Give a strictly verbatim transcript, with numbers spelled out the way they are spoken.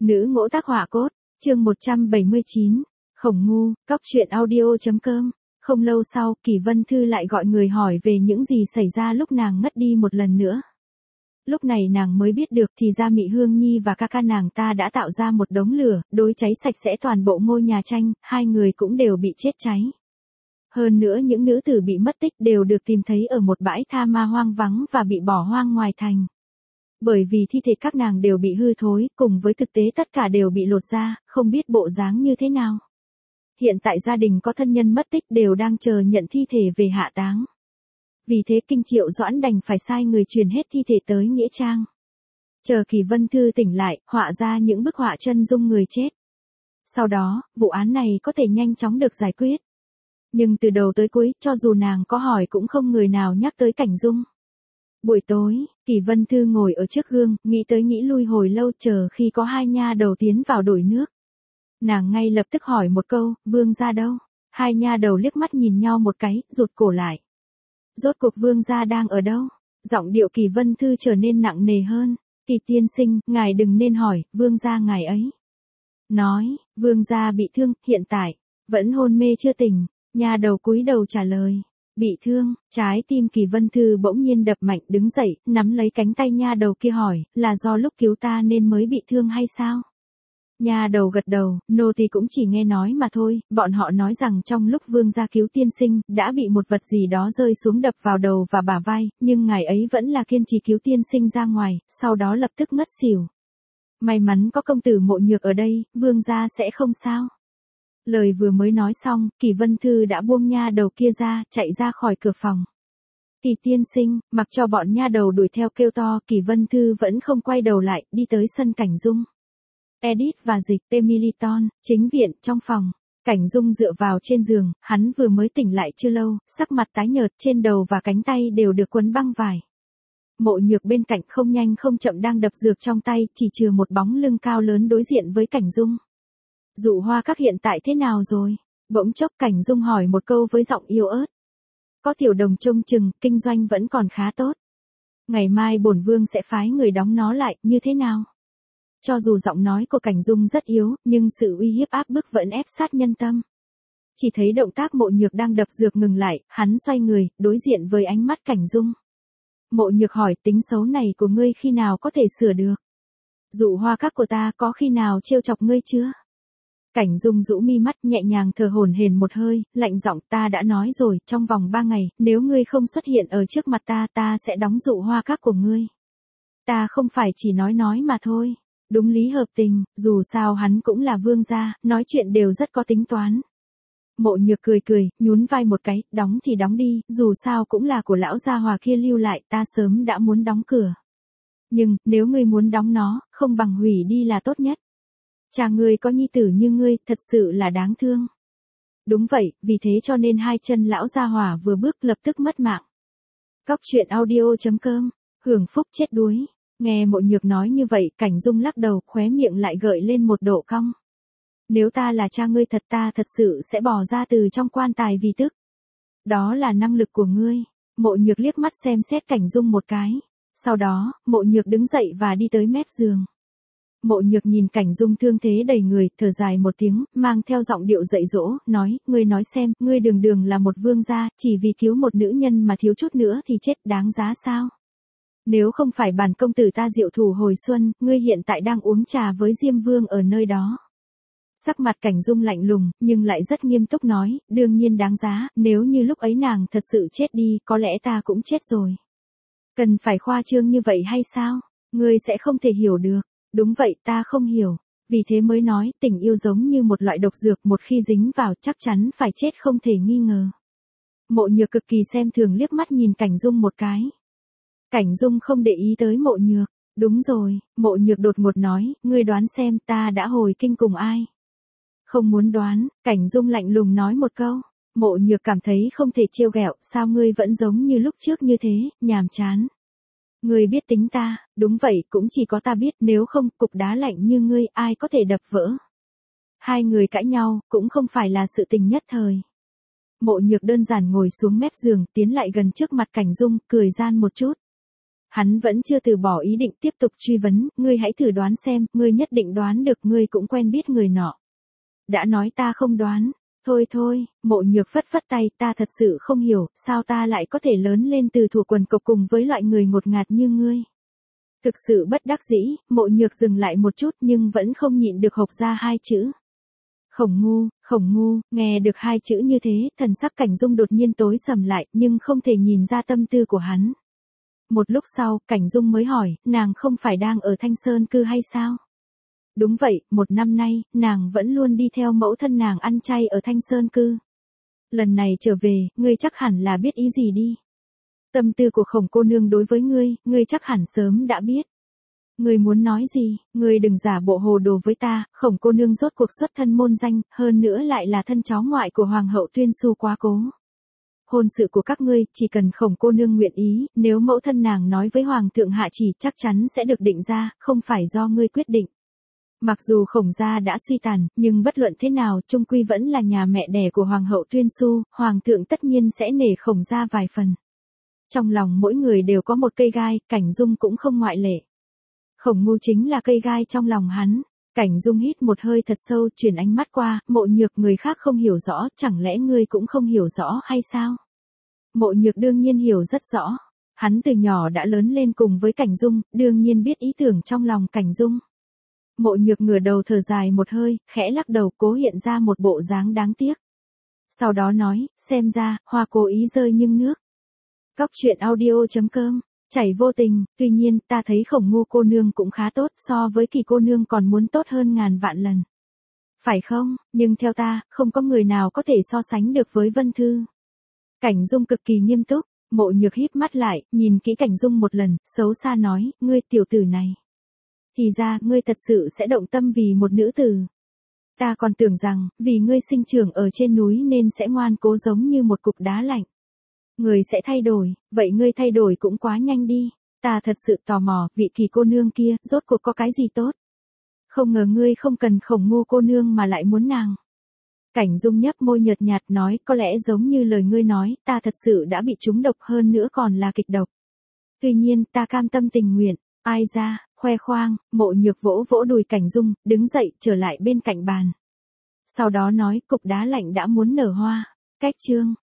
Nữ ngỗ tác họa cốt, chương một trăm bảy mươi chín, Khổng Ngu, cóc truyện audio.com. Không lâu sau, Kỳ Vân Thư lại gọi người hỏi về những gì xảy ra lúc nàng ngất đi một lần nữa. Lúc này nàng mới biết được thì ra Mị Hương Nhi và ca ca nàng ta đã tạo ra một đống lửa, đối cháy sạch sẽ toàn bộ ngôi nhà tranh, hai người cũng đều bị chết cháy. Hơn nữa những nữ tử bị mất tích đều được tìm thấy ở một bãi tha ma hoang vắng và bị bỏ hoang ngoài thành. Bởi vì thi thể các nàng đều bị hư thối, cùng với thực tế tất cả đều bị lột ra, không biết bộ dáng như thế nào. Hiện tại gia đình có thân nhân mất tích đều đang chờ nhận thi thể về hạ táng. Vì thế Kinh Triệu Doãn đành phải sai người truyền hết thi thể tới nghĩa trang. Chờ Kỳ Vân Thư tỉnh lại, họa ra những bức họa chân dung người chết. Sau đó, vụ án này có thể nhanh chóng được giải quyết. Nhưng từ đầu tới cuối, cho dù nàng có hỏi cũng không người nào nhắc tới Cảnh Dung. Buổi tối, Kỳ Vân Thư ngồi ở trước gương, nghĩ tới nghĩ lui hồi lâu chờ khi có hai nha đầu tiến vào đổi nước. Nàng ngay lập tức hỏi một câu, Vương gia đâu? Hai nha đầu liếc mắt nhìn nhau một cái, rụt cổ lại. Rốt cuộc Vương gia đang ở đâu? Giọng điệu Kỳ Vân Thư trở nên nặng nề hơn. Kỳ tiên sinh, ngài đừng nên hỏi, Vương gia ngài ấy. Nói, Vương gia bị thương, hiện tại, vẫn hôn mê chưa tỉnh. Nha đầu cúi đầu trả lời. Bị thương, trái tim Kỳ Vân Thư bỗng nhiên đập mạnh đứng dậy, nắm lấy cánh tay nha đầu kia hỏi, là do lúc cứu ta nên mới bị thương hay sao? Nha đầu gật đầu, nô tỳ cũng chỉ nghe nói mà thôi, bọn họ nói rằng trong lúc Vương gia cứu tiên sinh, đã bị một vật gì đó rơi xuống đập vào đầu và bả vai, nhưng ngài ấy vẫn là kiên trì cứu tiên sinh ra ngoài, sau đó lập tức ngất xỉu. May mắn có công tử Mộ Nhược ở đây, Vương gia sẽ không sao. Lời vừa mới nói xong, Kỳ Vân Thư đã buông nha đầu kia ra, chạy ra khỏi cửa phòng. Kỳ tiên sinh, mặc cho bọn nha đầu đuổi theo kêu to, Kỳ Vân Thư vẫn không quay đầu lại, đi tới sân Cảnh Dung. Edith và Dịch, Temiliton, chính viện, trong phòng. Cảnh Dung dựa vào trên giường, hắn vừa mới tỉnh lại chưa lâu, sắc mặt tái nhợt, trên đầu và cánh tay đều được quấn băng vải. Mộ Nhược bên cạnh không nhanh không chậm đang đập dược trong tay, chỉ chừa một bóng lưng cao lớn đối diện với Cảnh Dung. Dụ Hoa các hiện tại thế nào rồi? Bỗng chốc Cảnh Dung hỏi một câu với giọng yếu ớt. Có tiểu đồng trông chừng, kinh doanh vẫn còn khá tốt. Ngày mai bổn vương sẽ phái người đóng nó lại, như thế nào? Cho dù giọng nói của Cảnh Dung rất yếu, nhưng sự uy hiếp áp bức vẫn ép sát nhân tâm. Chỉ thấy động tác Mộ Nhược đang đập dược ngừng lại, hắn xoay người, đối diện với ánh mắt Cảnh Dung. Mộ Nhược hỏi, tính xấu này của ngươi khi nào có thể sửa được? Dụ Hoa các của ta có khi nào trêu chọc ngươi chưa? Cảnh Dung rũ mi mắt nhẹ nhàng thở hổn hển một hơi, lạnh giọng, ta đã nói rồi, trong vòng ba ngày, nếu ngươi không xuất hiện ở trước mặt ta, ta sẽ đóng Dụ Hoa các của ngươi. Ta không phải chỉ nói nói mà thôi. Đúng lý hợp tình, dù sao hắn cũng là vương gia, nói chuyện đều rất có tính toán. Mộ Nhược cười cười, nhún vai một cái, đóng thì đóng đi, dù sao cũng là của lão gia hòa kia lưu lại, ta sớm đã muốn đóng cửa. Nhưng, nếu ngươi muốn đóng nó, không bằng hủy đi là tốt nhất. Cha ngươi có nhi tử như ngươi, thật sự là đáng thương. Đúng vậy, vì thế cho nên hai chân lão gia hòa vừa bước lập tức mất mạng. Cóc truyện audio.com, hưởng phúc chết đuối. Nghe Mộ Nhược nói như vậy, Cảnh Dung lắc đầu, khóe miệng lại gợi lên một độ cong. Nếu ta là cha ngươi thật ta thật sự sẽ bỏ ra từ trong quan tài vì tức. Đó là năng lực của ngươi. Mộ Nhược liếc mắt xem xét Cảnh Dung một cái. Sau đó, Mộ Nhược đứng dậy và đi tới mép giường. Mộ Nhược nhìn Cảnh Dung thương thế đầy người, thở dài một tiếng, mang theo giọng điệu dạy dỗ, nói, ngươi nói xem, ngươi đường đường là một vương gia, chỉ vì cứu một nữ nhân mà thiếu chút nữa thì chết đáng giá sao? Nếu không phải bản công tử ta diệu thủ hồi xuân, ngươi hiện tại đang uống trà với Diêm Vương ở nơi đó. Sắc mặt Cảnh Dung lạnh lùng, nhưng lại rất nghiêm túc nói, đương nhiên đáng giá, nếu như lúc ấy nàng thật sự chết đi, có lẽ ta cũng chết rồi. Cần phải khoa trương như vậy hay sao? Ngươi sẽ không thể hiểu được. Đúng vậy, ta không hiểu. Vì thế mới nói, tình yêu giống như một loại độc dược, một khi dính vào chắc chắn phải chết không thể nghi ngờ. Mộ Nhược cực kỳ xem thường liếc mắt nhìn Cảnh Dung một cái. Cảnh Dung không để ý tới Mộ Nhược. Đúng rồi, Mộ Nhược đột ngột nói, ngươi đoán xem ta đã hồi kinh cùng ai. Không muốn đoán, Cảnh Dung lạnh lùng nói một câu. Mộ Nhược cảm thấy không thể trêu ghẹo, sao ngươi vẫn giống như lúc trước như thế, nhàm chán. Ngươi biết tính ta, đúng vậy, cũng chỉ có ta biết, nếu không, cục đá lạnh như ngươi, ai có thể đập vỡ. Hai người cãi nhau, cũng không phải là sự tình nhất thời. Mộ Nhược đơn giản ngồi xuống mép giường, tiến lại gần trước mặt Cảnh Dung, cười gian một chút. Hắn vẫn chưa từ bỏ ý định tiếp tục truy vấn, ngươi hãy thử đoán xem, ngươi nhất định đoán được, ngươi cũng quen biết người nọ. Đã nói ta không đoán. Thôi thôi, Mộ Nhược phất phất tay, ta thật sự không hiểu, sao ta lại có thể lớn lên từ thuở quần cộc cùng với loại người ngột ngạt như ngươi. Thực sự bất đắc dĩ, Mộ Nhược dừng lại một chút nhưng vẫn không nhịn được hộc ra hai chữ. Khổng ngu, khổng ngu, nghe được hai chữ như thế, thần sắc Cảnh Dung đột nhiên tối sầm lại, nhưng không thể nhìn ra tâm tư của hắn. Một lúc sau, Cảnh Dung mới hỏi, nàng không phải đang ở Thanh Sơn cư hay sao? Đúng vậy, một năm nay, nàng vẫn luôn đi theo mẫu thân nàng ăn chay ở Thanh Sơn cư. Lần này trở về, ngươi chắc hẳn là biết ý gì đi. Tâm tư của Khổng cô nương đối với ngươi, ngươi chắc hẳn sớm đã biết. Ngươi muốn nói gì, ngươi đừng giả bộ hồ đồ với ta, Khổng cô nương rốt cuộc xuất thân môn danh, hơn nữa lại là thân cháu ngoại của Hoàng hậu Tuyên Xu quá cố. Hôn sự của các ngươi, chỉ cần Khổng cô nương nguyện ý, nếu mẫu thân nàng nói với Hoàng thượng hạ chỉ chắc chắn sẽ được định ra, không phải do ngươi quyết định. Mặc dù Khổng gia đã suy tàn, nhưng bất luận thế nào, chung quy vẫn là nhà mẹ đẻ của Hoàng hậu Tuyên Xu, Hoàng thượng tất nhiên sẽ nể Khổng gia vài phần. Trong lòng mỗi người đều có một cây gai, Cảnh Dung cũng không ngoại lệ. Khổng ngu chính là cây gai trong lòng hắn. Cảnh Dung hít một hơi thật sâu, chuyển ánh mắt qua, Mộ Nhược, người khác không hiểu rõ, chẳng lẽ ngươi cũng không hiểu rõ hay sao? Mộ Nhược đương nhiên hiểu rất rõ. Hắn từ nhỏ đã lớn lên cùng với Cảnh Dung, đương nhiên biết ý tưởng trong lòng Cảnh Dung. Mộ Nhược ngửa đầu thở dài một hơi, khẽ lắc đầu, cố hiện ra một bộ dáng đáng tiếc. Sau đó nói, xem ra, hoa cố ý rơi nhưng nước. Cóc truyện audio chấm com, chảy vô tình, tuy nhiên, ta thấy Khổng ngu cô nương cũng khá tốt, so với Kỳ cô nương còn muốn tốt hơn ngàn vạn lần. Phải không, nhưng theo ta, không có người nào có thể so sánh được với Vân Thư. Cảnh Dung cực kỳ nghiêm túc, Mộ Nhược híp mắt lại, nhìn kỹ Cảnh Dung một lần, xấu xa nói, ngươi tiểu tử này. Thì ra, ngươi thật sự sẽ động tâm vì một nữ tử. Ta còn tưởng rằng, vì ngươi sinh trưởng ở trên núi nên sẽ ngoan cố giống như một cục đá lạnh. Người sẽ thay đổi, vậy ngươi thay đổi cũng quá nhanh đi. Ta thật sự tò mò, vị Kỳ cô nương kia, rốt cuộc có cái gì tốt. Không ngờ ngươi không cần Khổng ngu cô nương mà lại muốn nàng. Cảnh Dung nhấp môi nhợt nhạt nói, có lẽ giống như lời ngươi nói, ta thật sự đã bị trúng độc, hơn nữa còn là kịch độc. Tuy nhiên, ta cam tâm tình nguyện, ai ra, khoe khoang, Mộ Nhược vỗ vỗ đùi Cảnh Dung, đứng dậy, trở lại bên cạnh bàn. Sau đó nói, cục đá lạnh đã muốn nở hoa. Cách chương